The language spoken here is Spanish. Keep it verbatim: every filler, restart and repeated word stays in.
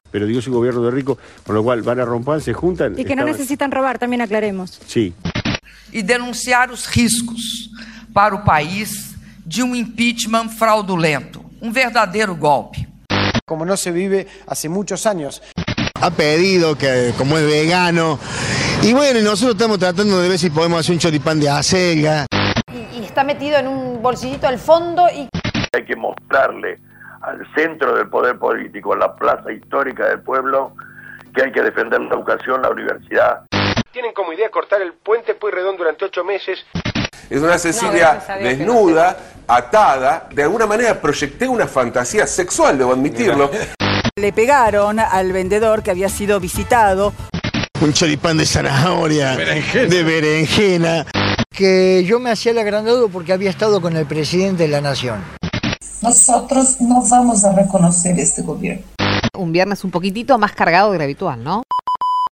Pero digo, es un gobierno de ricos, con lo cual van a romper, se juntan... Y que no necesitan robar, también aclaremos. Sí. E denunciar os riscos para o país de um impeachment fraudulento, um verdadeiro golpe. Como no se vive hace muchos años. Ha pedido que, como es vegano, y bueno, nosotros estamos tratando de ver si podemos hacer un choripán de acelga. Y, y está metido en un bolsillito al fondo y... Hay que mostrarle al centro del poder político, a la plaza histórica del pueblo, que hay que defender la educación, la universidad. Tienen como idea cortar el puente Pueyrredón durante ocho meses. Es una Cecilia no, desnuda, no atada, de alguna manera proyecté una fantasía sexual, debo admitirlo. Le pegaron al vendedor que había sido visitado. Un choripán de zanahoria, berenjena. de berenjena. Que yo me hacía el agrandado porque había estado con el presidente de la nación. Nosotros no vamos a reconocer este gobierno. Un viernes un poquitito más cargado de lo habitual, ¿no?